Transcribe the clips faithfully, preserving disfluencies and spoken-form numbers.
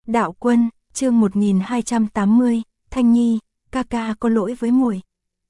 Đạo Quân, chương một nghìn hai trăm tám mươi, Thanh Nhi, ca ca có lỗi với muội.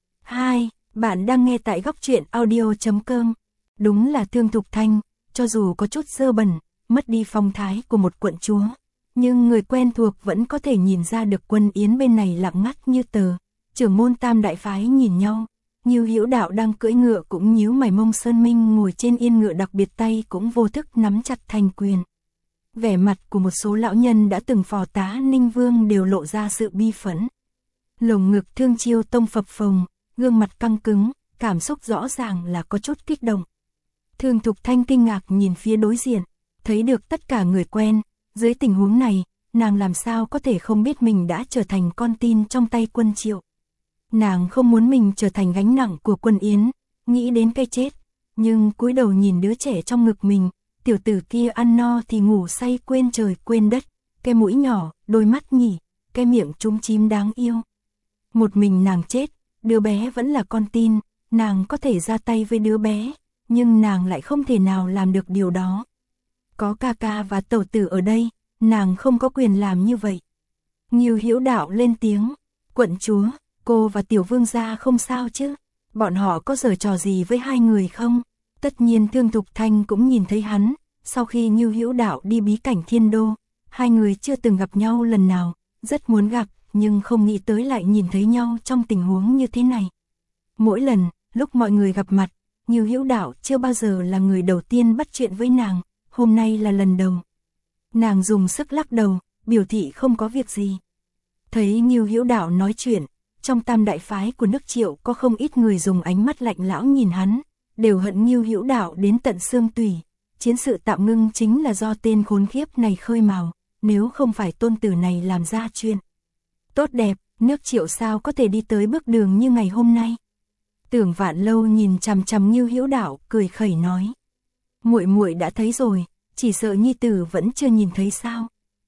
hai. Bạn đang nghe tại góc truyện audio chấm com. Đúng là Thương Thục Thanh, cho dù có chút dơ bẩn, mất đi phong thái của một quận chúa, nhưng người quen thuộc vẫn có thể nhìn ra được Quân Yến bên này lặng ngắt như tờ. Trưởng môn Tam đại phái nhìn nhau, Ngưu Hữu Đạo đang cưỡi ngựa cũng nhíu mày, Mông Sơn Minh ngồi trên yên ngựa đặc biệt tay cũng vô thức nắm chặt thành quyền. Vẻ mặt của một số lão nhân đã từng phò tá Ninh Vương đều lộ ra sự bi phẫn. Lồng ngực Thương Chiêu Tông phập phồng, gương mặt căng cứng, cảm xúc rõ ràng là có chút kích động. Thương Thục Thanh kinh ngạc nhìn phía đối diện, thấy được tất cả người quen, dưới tình huống này, nàng làm sao có thể không biết mình đã trở thành con tin trong tay Quân Triệu. Nàng không muốn mình trở thành gánh nặng của Quân Yến, nghĩ đến cái chết, nhưng cúi đầu nhìn đứa trẻ trong ngực mình, tiểu tử kia ăn no thì ngủ say quên trời quên đất, cái mũi nhỏ, đôi mắt nhỉ, cái miệng trúng chím đáng yêu. Một mình nàng chết, đứa bé vẫn là con tin, nàng có thể ra tay với đứa bé, nhưng nàng lại không thể nào làm được điều đó. Có ca ca và tẩu tử ở đây, nàng không có quyền làm như vậy. Ngưu Hữu Đạo lên tiếng, quận chúa, cô và tiểu vương gia không sao chứ, bọn họ có giở trò gì với hai người không? Tất nhiên Thương Thục Thanh cũng nhìn thấy hắn, sau khi Ngưu Hữu Đạo đi bí cảnh Thiên Đô, hai người chưa từng gặp nhau lần nào, rất muốn gặp, nhưng không nghĩ tới lại nhìn thấy nhau trong tình huống như thế này. Mỗi lần, lúc mọi người gặp mặt, Ngưu Hữu Đạo chưa bao giờ là người đầu tiên bắt chuyện với nàng, hôm nay là lần đầu. Nàng dùng sức lắc đầu, biểu thị không có việc gì. Thấy Ngưu Hữu Đạo nói chuyện, trong Tam đại phái của nước Triệu có không ít người dùng ánh mắt lạnh lão nhìn hắn, đều hận Ngưu Hữu Đạo đến tận xương tủy. Chiến sự tạm ngưng chính là do tên khốn khiếp này khơi mào, nếu không phải tôn tử này làm ra chuyện tốt đẹp, nước Triệu sao có thể đi tới bước đường như ngày hôm nay. Tưởng Vạn Lâu nhìn chằm chằm Ngưu Hữu Đạo, cười khẩy nói: "Muội muội đã thấy rồi, chỉ sợ nhi tử vẫn chưa nhìn thấy sao?"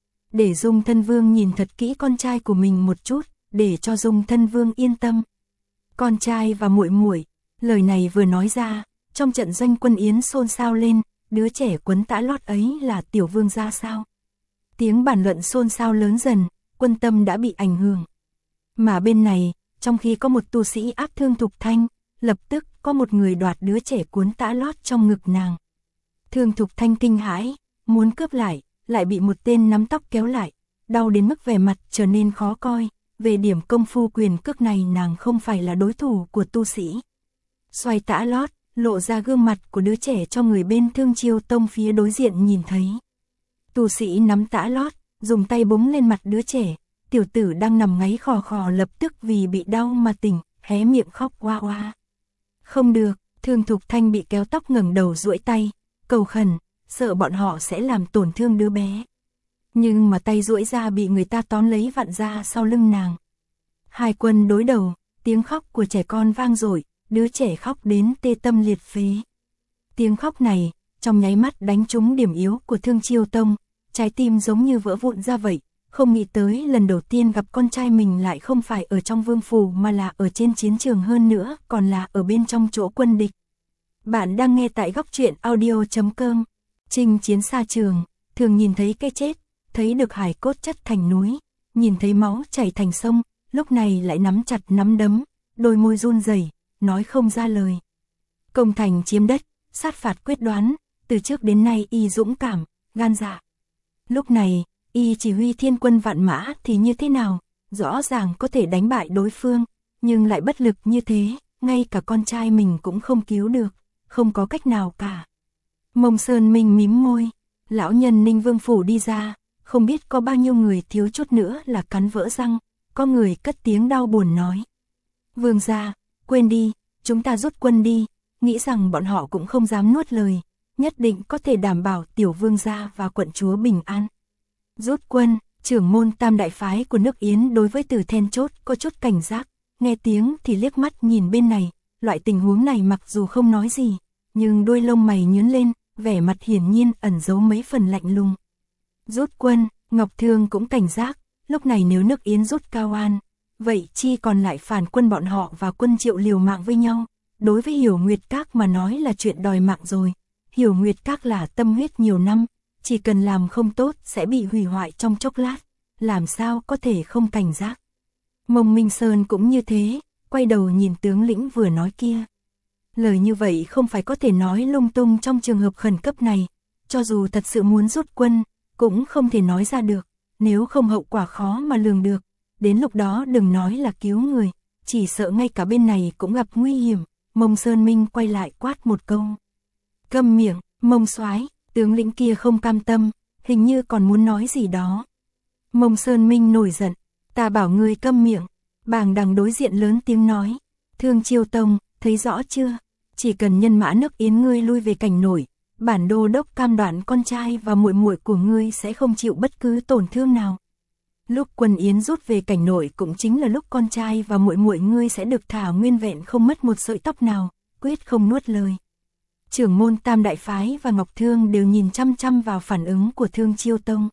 Để Dung Thân Vương nhìn thật kỹ con trai của mình một chút, để cho Dung Thân Vương yên tâm. Con trai và muội muội, lời này vừa nói ra, trong trận doanh Quân Yến xôn xao lên, đứa trẻ quấn tã lót ấy là tiểu vương gia sao? Tiếng bàn luận xôn xao lớn dần, quân tâm đã bị ảnh hưởng. Mà bên này, trong khi có một tu sĩ áp Thương Thục Thanh, lập tức có một người đoạt đứa trẻ cuốn tã lót trong ngực nàng. Thương Thục Thanh kinh hãi, muốn cướp lại, lại bị một tên nắm tóc kéo lại, đau đến mức vẻ mặt trở nên khó coi. Về điểm công phu quyền cước này nàng không phải là đối thủ của tu sĩ. Xoay tã lót, lộ ra gương mặt của đứa trẻ cho người bên Thương Chiêu Tông phía đối diện nhìn thấy. Tu sĩ nắm tã lót, dùng tay búng lên mặt đứa trẻ, tiểu tử đang nằm ngáy khò khò lập tức vì bị đau mà tỉnh, hé miệng khóc oa oa. Không được, Thương Thục Thanh bị kéo tóc ngẩng đầu duỗi tay, cầu khẩn, sợ bọn họ sẽ làm tổn thương đứa bé. Nhưng mà tay duỗi ra bị người ta tóm lấy vặn ra sau lưng nàng. Hai quân đối đầu, tiếng khóc của trẻ con vang dội, đứa trẻ khóc đến tê tâm liệt phế. Tiếng khóc này, trong nháy mắt đánh trúng điểm yếu của Thương Chiêu Tông, trái tim giống như vỡ vụn ra vậy, không nghĩ tới lần đầu tiên gặp con trai mình lại không phải ở trong vương phủ mà là ở trên chiến trường, hơn nữa còn là ở bên trong chỗ quân địch. Bạn đang nghe tại góc truyện audio chấm com. Chinh chiến xa trường, thường nhìn thấy cái chết, thấy được hài cốt chất thành núi, nhìn thấy máu chảy thành sông, lúc này lại nắm chặt nắm đấm, đôi môi run rẩy, nói không ra lời. Công thành chiếm đất, sát phạt quyết đoán, từ trước đến nay y dũng cảm, gan dạ. Lúc này, y chỉ huy thiên quân vạn mã thì như thế nào, rõ ràng có thể đánh bại đối phương, nhưng lại bất lực như thế, ngay cả con trai mình cũng không cứu được, không có cách nào cả. Mông Sơn Minh mím môi, lão nhân Ninh Vương phủ đi ra, không biết có bao nhiêu người thiếu chút nữa là cắn vỡ răng, có người cất tiếng đau buồn nói: "Vương gia, quên đi, chúng ta rút quân đi." Nghĩ rằng bọn họ cũng không dám nuốt lời, nhất định có thể đảm bảo tiểu vương gia và quận chúa bình an. Rút quân, trưởng môn Tam đại phái của nước Yến đối với Từ then chốt có chút cảnh giác, nghe tiếng thì liếc mắt nhìn bên này, loại tình huống này mặc dù không nói gì, nhưng đôi lông mày nhướng lên, vẻ mặt hiển nhiên ẩn giấu mấy phần lạnh lùng. Rút quân, Ngọc Thương cũng cảnh giác, lúc này nếu nước Yến rút Cao An, vậy chi còn lại phản quân bọn họ và quân Triệu liều mạng với nhau. Đối với Hiểu Nguyệt Các mà nói là chuyện đòi mạng rồi. Hiểu Nguyệt Các là tâm huyết nhiều năm, chỉ cần làm không tốt sẽ bị hủy hoại trong chốc lát, làm sao có thể không cảnh giác. Mông Minh Sơn cũng như thế, quay đầu nhìn tướng lĩnh vừa nói kia. Lời như vậy không phải có thể nói lung tung trong trường hợp khẩn cấp này, cho dù thật sự muốn rút quân, cũng không thể nói ra được, nếu không hậu quả khó mà lường được, đến lúc đó đừng nói là cứu người, chỉ sợ ngay cả bên này cũng gặp nguy hiểm. Mông Sơn Minh quay lại quát một câu. Câm miệng, Mông Soái. Tướng lĩnh kia không cam tâm, hình như còn muốn nói gì đó. Mông Sơn Minh nổi giận, ta bảo ngươi câm miệng. Bàng Đằng đối diện lớn tiếng nói, Thương Chiêu Tông, thấy rõ chưa? Chỉ cần nhân mã nước Yến ngươi lui về Cảnh Nổi, bản đô đốc cam đoan con trai và muội muội của ngươi sẽ không chịu bất cứ tổn thương nào. Lúc quân Yến rút về Cảnh Nổi cũng chính là lúc con trai và muội muội ngươi sẽ được thả nguyên vẹn không mất một sợi tóc nào, quyết không nuốt lời. Trưởng môn Tam Đại Phái và Ngọc Thương đều nhìn chăm chăm vào phản ứng của Thương Chiêu Tông.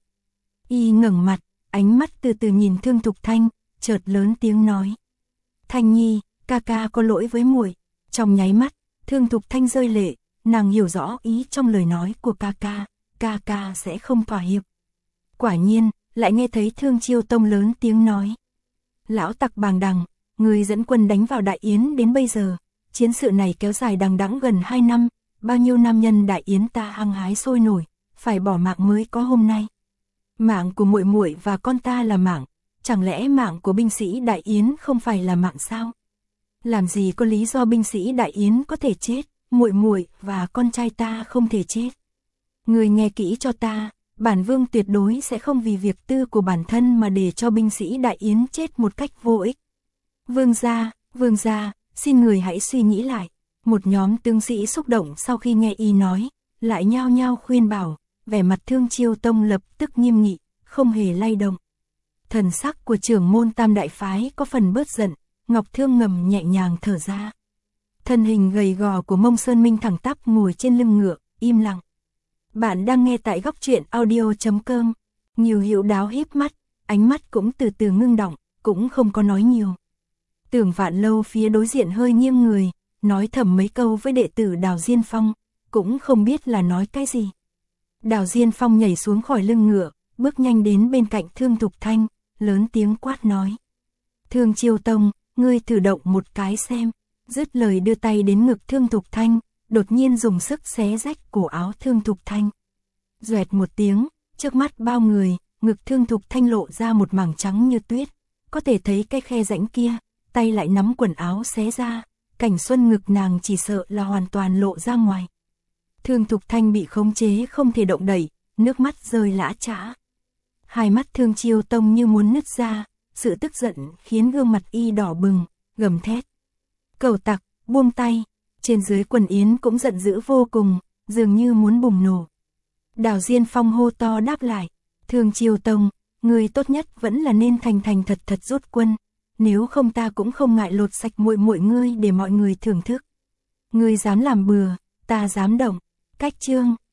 Y ngẩng mặt, ánh mắt từ từ nhìn Thương Thục Thanh, chợt lớn tiếng nói. Thanh Nhi, ca ca có lỗi với muội. Trong nháy mắt, Thương Thục Thanh rơi lệ, nàng hiểu rõ ý trong lời nói của ca ca, ca ca sẽ không thỏa hiệp. Quả nhiên, lại nghe thấy Thương Chiêu Tông lớn tiếng nói. Lão tặc Bàng Đằng, người dẫn quân đánh vào Đại Yến đến bây giờ, chiến sự này kéo dài đằng đẵng gần hai năm, bao nhiêu nam nhân Đại Yến ta hăng hái sôi nổi, phải bỏ mạng mới có hôm nay. Mạng của muội muội và con ta là mạng, chẳng lẽ mạng của binh sĩ Đại Yến không phải là mạng sao? Làm gì có lý do binh sĩ Đại Yến có thể chết, muội muội và con trai ta không thể chết. Người nghe kỹ cho ta, bản vương tuyệt đối sẽ không vì việc tư của bản thân mà để cho binh sĩ Đại Yến chết một cách vô ích. Vương gia, vương gia, xin người hãy suy nghĩ lại. Một nhóm tướng sĩ xúc động sau khi nghe y nói, lại nhao nhao khuyên bảo, vẻ mặt Thương Chiêu Tông lập tức nghiêm nghị, không hề lay động. Thần sắc của trưởng môn Tam Đại Phái có phần bớt giận, Ngọc Thương ngầm nhẹ nhàng thở ra. Thân hình gầy gò của Mông Sơn Minh thẳng tắp ngồi trên lưng ngựa, im lặng. Bạn đang nghe tại góc truyện audio chấm com. Nhiều Hiểu Đáo híp mắt, ánh mắt cũng từ từ ngưng động, cũng không có nói nhiều. Tưởng Vạn Lâu phía đối diện hơi nghiêng người, nói thầm mấy câu với đệ tử Đào Diên Phong, cũng không biết là nói cái gì. Đào Diên Phong nhảy xuống khỏi lưng ngựa, bước nhanh đến bên cạnh Thương Thục Thanh, lớn tiếng quát nói. Thương Chiêu Tông, ngươi thử động một cái xem. Dứt lời đưa tay đến ngực Thương Thục Thanh, đột nhiên dùng sức xé rách cổ áo Thương Thục Thanh. Doẹt một tiếng, trước mắt bao người, ngực Thương Thục Thanh lộ ra một mảng trắng như tuyết, có thể thấy cái khe rãnh kia, tay lại nắm quần áo xé ra, cảnh xuân ngực nàng chỉ sợ là hoàn toàn lộ ra ngoài. Thương Thục Thanh bị khống chế không thể động đậy, nước mắt rơi lã chã. Hai mắt Thương Chiêu Tông như muốn nứt ra, sự tức giận khiến gương mặt y đỏ bừng, gầm thét. Cẩu tặc, buông tay, trên dưới quần Yến cũng giận dữ vô cùng, dường như muốn bùng nổ. Đào Diên Phong hô to đáp lại, Thương Chiêu Tông, người tốt nhất vẫn là nên thành thành thật thật rút quân, nếu không ta cũng không ngại lột sạch muội muội ngươi để mọi người thưởng thức. Ngươi dám làm bừa, ta dám động. Cách chương